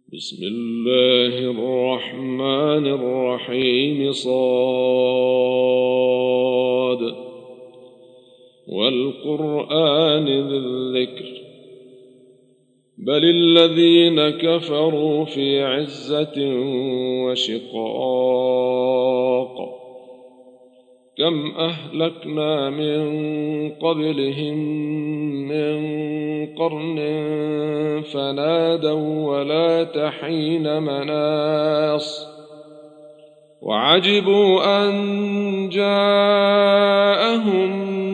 بسم الله الرحمن الرحيم صاد والقرآن ذي الذكر بل الذين كفروا في عزة وشقاق كم أهلكنا من قبلهم من قرن فنادوا ولا حين مناص وعجبوا أن جاءهم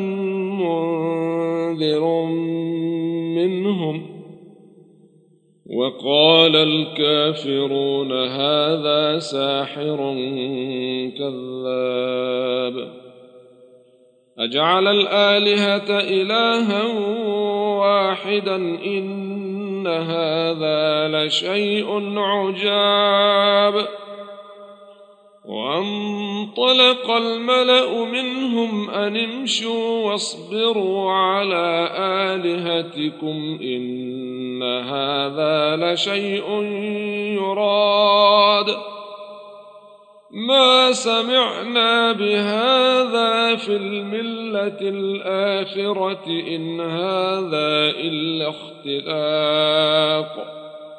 منذر منهم وقال الكافرون هذا ساحر كذاب أجعل الآلهة إلها واحدا إن هذا لشيء عجاب وانطلق الملأ منهم أن امشوا واصبروا على آلهتكم إن هذا لشيء يراد ما سمعنا بهذا في الملة الآخرة إن هذا إلا اختلاق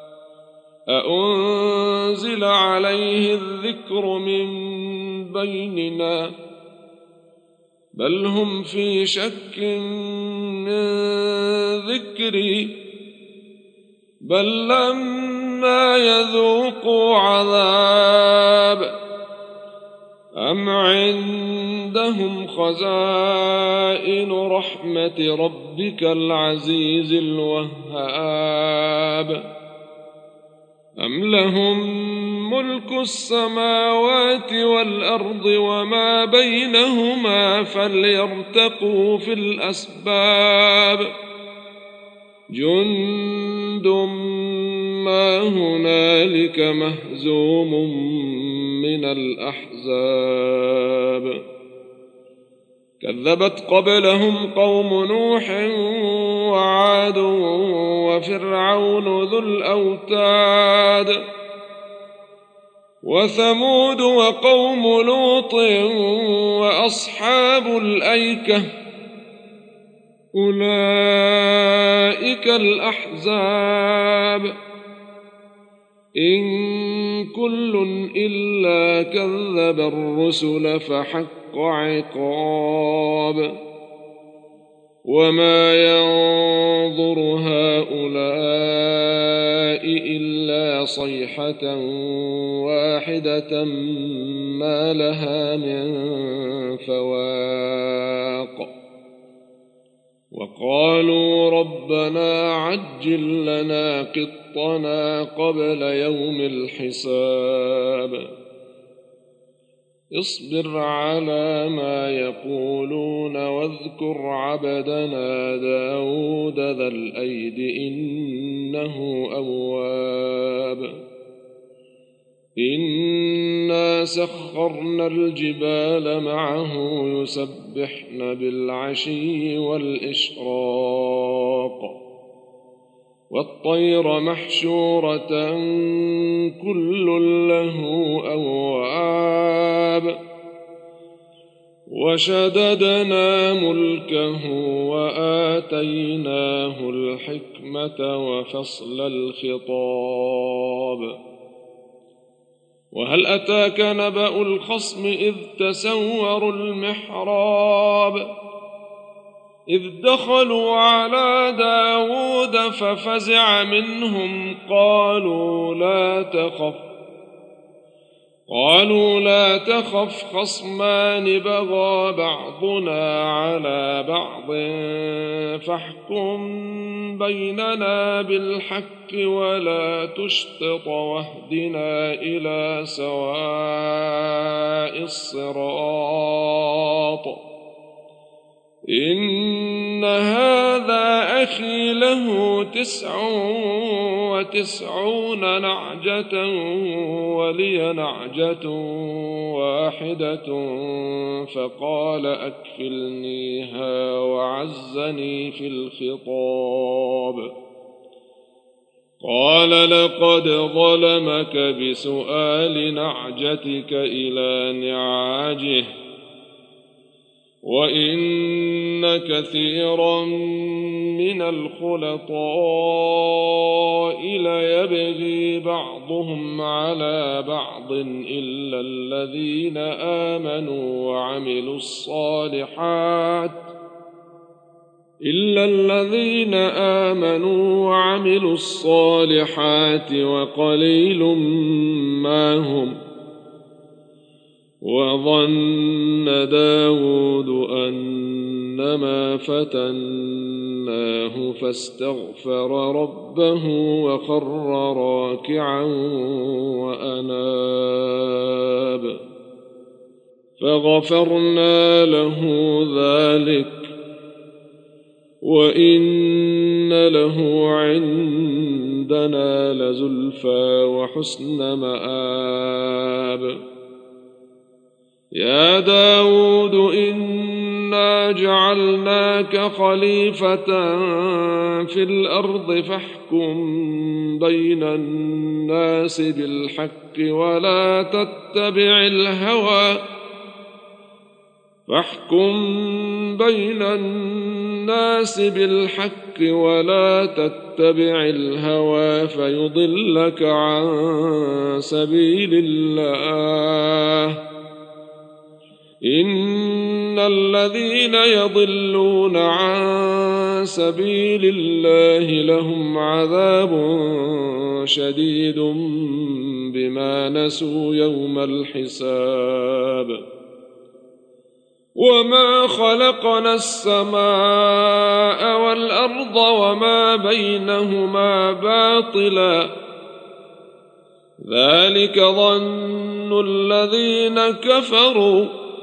أأنزل عليه الذكر من بيننا بل هم في شك من ذكري بل لما يذوقوا عذاب أم عندهم خزائن رحمة ربك العزيز الوهاب أم لهم ملك السماوات والأرض وما بينهما فليرتقوا في الأسباب جند ما هنالك مهزوم من الأحزاب كذبت قبلهم قوم نوح وعاد وفرعون ذو الأوتاد وثمود وقوم لوط وأصحاب الأيكة أولئك الأحزاب إن كل إلا كذب الرسل فحق عقاب وما ينظر هؤلاء إلا صيحة واحدة ما لها من فواق وقالوا ربنا عجل لنا قطنا قبل يوم الحساب اصبر على ما يقولون واذكر عبدنا داود ذا الأيد إنه أواب إنا سخرنا الجبال معه يسبحن بالعشي والإشراق والطير محشورة كل له أواب وشددنا ملكه وآتيناه الحكمة وفصل الخطاب وهل أتاك نبأ الخصم إذ تسوروا المحراب إذ دخلوا على داود ففزع منهم قالوا لا تخف خصمان بغى بعضنا على بعض فاحكم بيننا بالحق ولا تشطط واهدنا إلى سواء الصراط إن هذا أخي له 99 نعجة ولي نعجة واحدة فقال أكفلنيها وعزني في الخطاب قال لقد ظلمك بسؤال نعجتك إلى نعاجه وإن كثيرا من الخلطاء ليبغي بعضهم على بعض إلا الذين آمنوا وعملوا الصالحات وقليل ما هم. وظن داود أنما فتناه فاستغفر ربه وخر راكعا وأناب فغفرنا له ذلك وإن له عندنا لزلفى وحسن مآب. يا داود إنا جعلناك خليفة في الأرض فاحكم بين الناس بالحق ولا تتبع الهوى فيضلك عن سبيل الله. إن الذين يضلون عن سبيل الله لهم عذاب شديد بما نسوا يوم الحساب. وما خلقنا السماء والأرض وما بينهما باطلا ذلك ظن الذين كفروا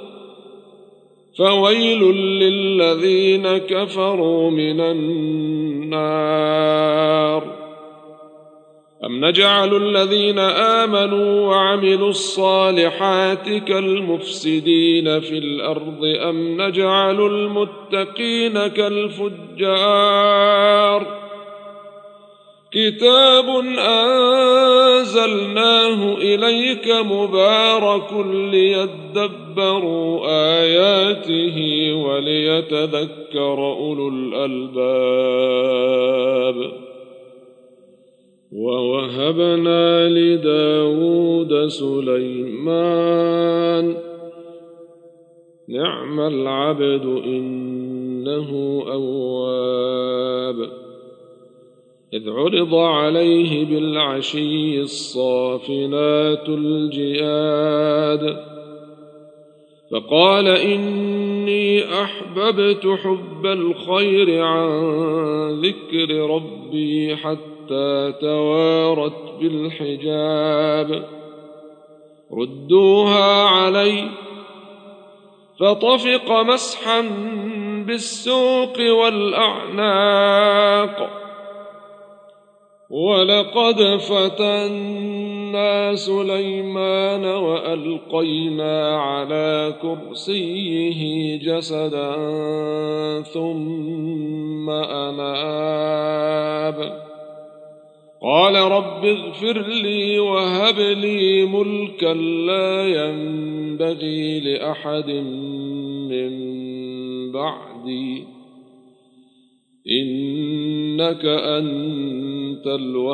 فويل للذين كفروا من النار. أم نجعل الذين آمنوا وعملوا الصالحات كالمفسدين في الأرض أم نجعل المتقين كالفجار. كتاب أنزلناه إليك مبارك ليدبروا آياته وليتذكر أولو الألباب. ووهبنا لداود سليمان نعم العبد إنه أواب. إذ عرض عليه بالعشي الصافنات الجياد فقال إني أحببت حب الخير عن ذكر ربي حتى توارت بالحجاب. ردوها علي فطفق مسحا بالسوق والأعناق. ولقد فتنا سليمان وألقينا على كرسيه جسدا ثم أناب قال رب اغفر لي وهب لي ملكا لا ينبغي لأحد من بعدي إنك أنت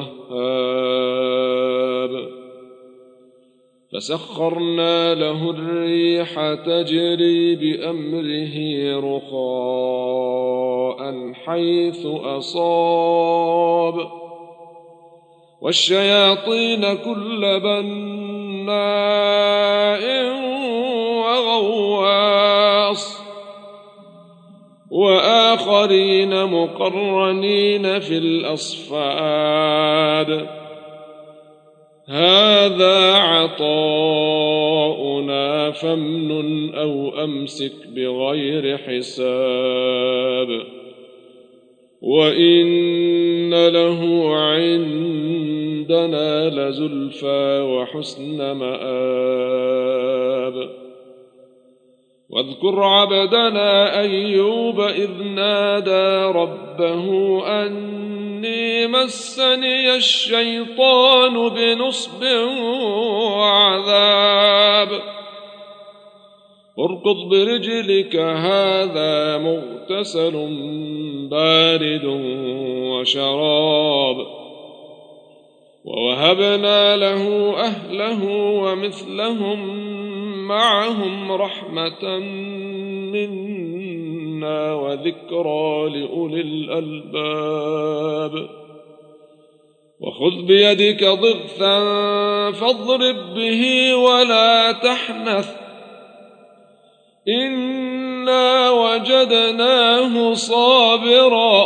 الوهاب. فسخرنا له الريح تجري بأمره رخاء حيث أصاب والشياطين كل بناء وغواص وآخرين مقرنين في الأصفاد. هذا عطاؤنا فامنن أو أمسك بغير حساب. وإن له عندنا لزلفى وحسن مآب. واذكر عبدنا أيوب إذ نادى ربه أني إني مسني الشيطان بنصب وعذاب اركض برجلك هذا مغتسل بارد وشراب ووهبنا له أهله ومثلهم معهم رحمة منا وذكرى لأولي الألباب وخذ بيدك ضغثا فاضرب به ولا تحنث إنا وجدناه صابرا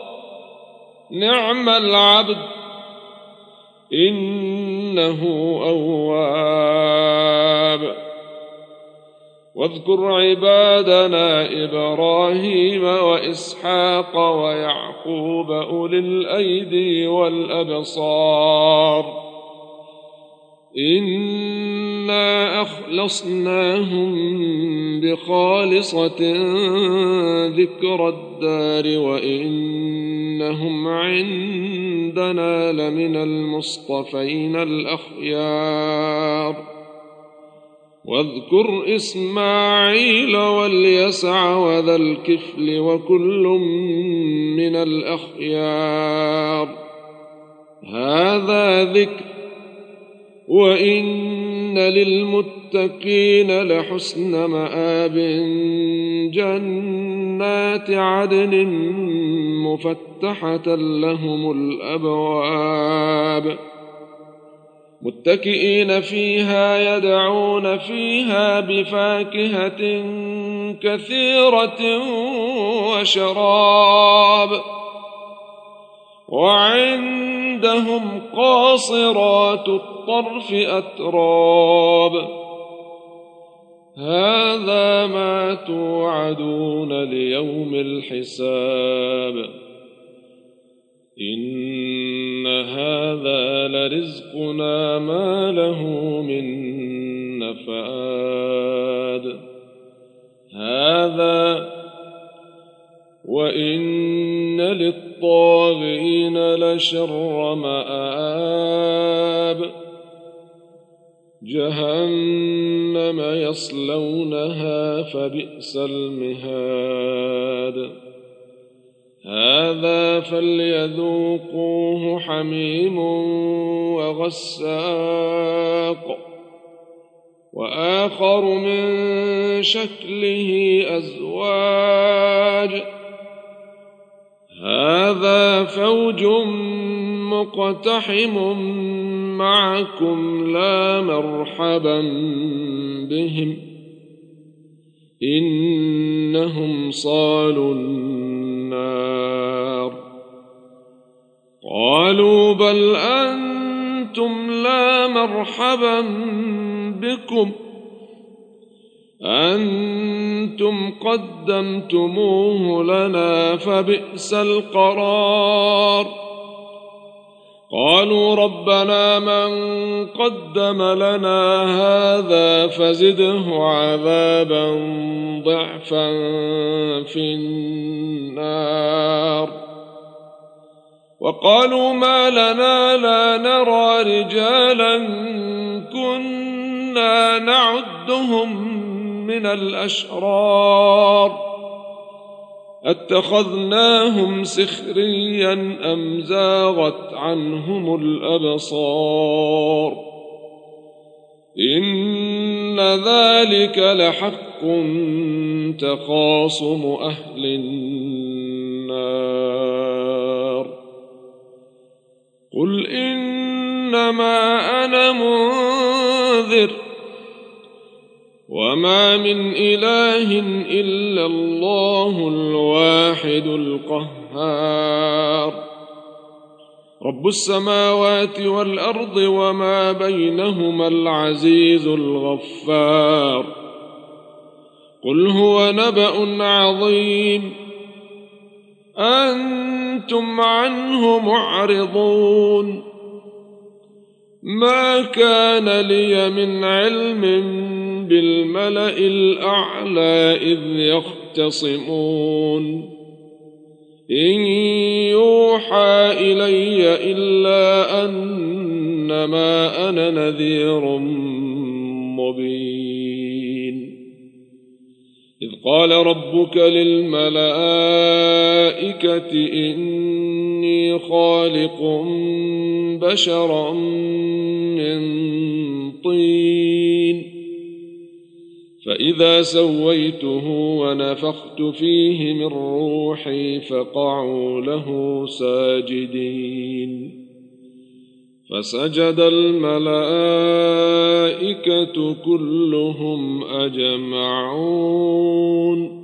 نعم العبد إنه أواب واذكر عبادنا إبراهيم وإسحاق ويعقوب أولي الأيدي والأبصار إنا أخلصناهم بخالصة ذكر الدار وإنهم عندنا لمن المصطفين الأخيار واذكر إسماعيل واليسع وذا الكفل وكل من الأخيار هذا ذكر وإن للمتقين لحسن مآب جنات عدن مفتحة لهم الأبواب متكئين فيها يدعون فيها بفاكهة كثيرة وشراب وعندهم قاصرات الطرف أتراب هذا ما توعدون ليوم الحساب إن هذا لرزقنا ما له من نفاد هذا وإن للطاغين لشر مآب جهنم يصلونها فبئس المهاد هذا فليذوقوه حميم وغساق وآخر من شكله أزواج هذا فوج مقتحم معكم لا مرحبا بهم إنهم صالوا النار قالوا بل أنتم لا مرحبا بكم أنتم قدمتموه لنا فبئس القرار قالوا ربنا من قدم لنا هذا فزده عذابا ضعفا في النار وقالوا ما لنا لا نرى رجالا كنا نعدهم من الأشرار اتخذناهم سخريا أم زاغت عنهم الأبصار إن ذلك لحق تخاصم أهل النار قل إنما أنا منذر وما من إله إلا الله الواحد القهار رب السماوات والأرض وما بينهما العزيز الغفار قل هو نبأ عظيم أنتم عنه معرضون ما كان لي من علم بالملأ الأعلى إذ يختصمون إن يوحى إلي إلا أنما أنا نذير مبين إذ قال ربك للملائكة إني خالق بشرا من طين فإذا سويته ونفخت فيه من روحي فقعوا له ساجدين فسجد الملائكة كلهم أجمعون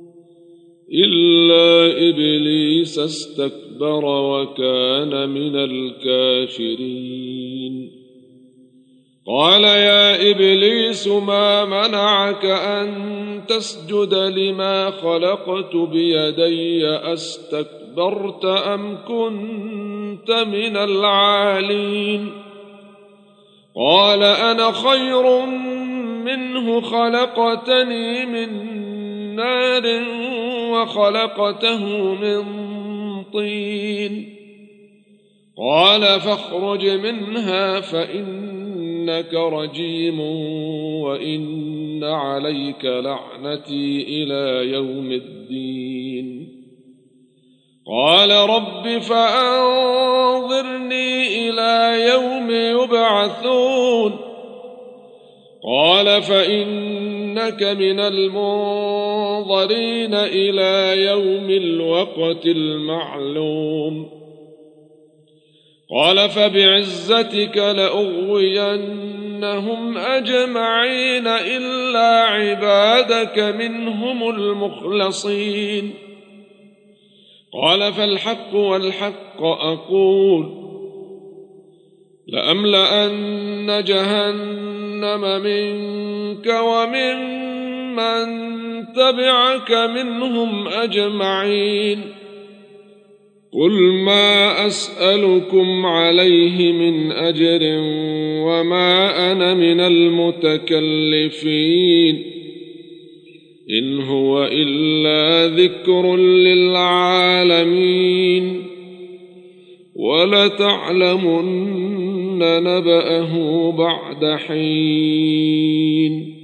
إلا إبليس استكبر وكان من الكافرين قال يا إبليس ما منعك أن تسجد لما خلقت بيدي أستكبرت أم كنت من العالين قال أنا خير منه خلقتني من نار وخلقته من طين قال فاخرج منها فإنك رجيم وإن عليك لعنتي إلى يوم الدين قال رب فأنظرني إلى يوم يبعثون قال فإنك من المنظرين إلى يوم الوقت المعلوم قال فبعزتك لأغوينهم أجمعين إلا عبادك منهم المخلصين قال فالحق والحق أقول لأملأن جهنم منك ومن من تبعك منهم أجمعين قل ما أسألكم عليه من أجر وما أنا من المتكلفين إن هو إلا ذكر للعالمين ولتعلمن نبأه بعد حين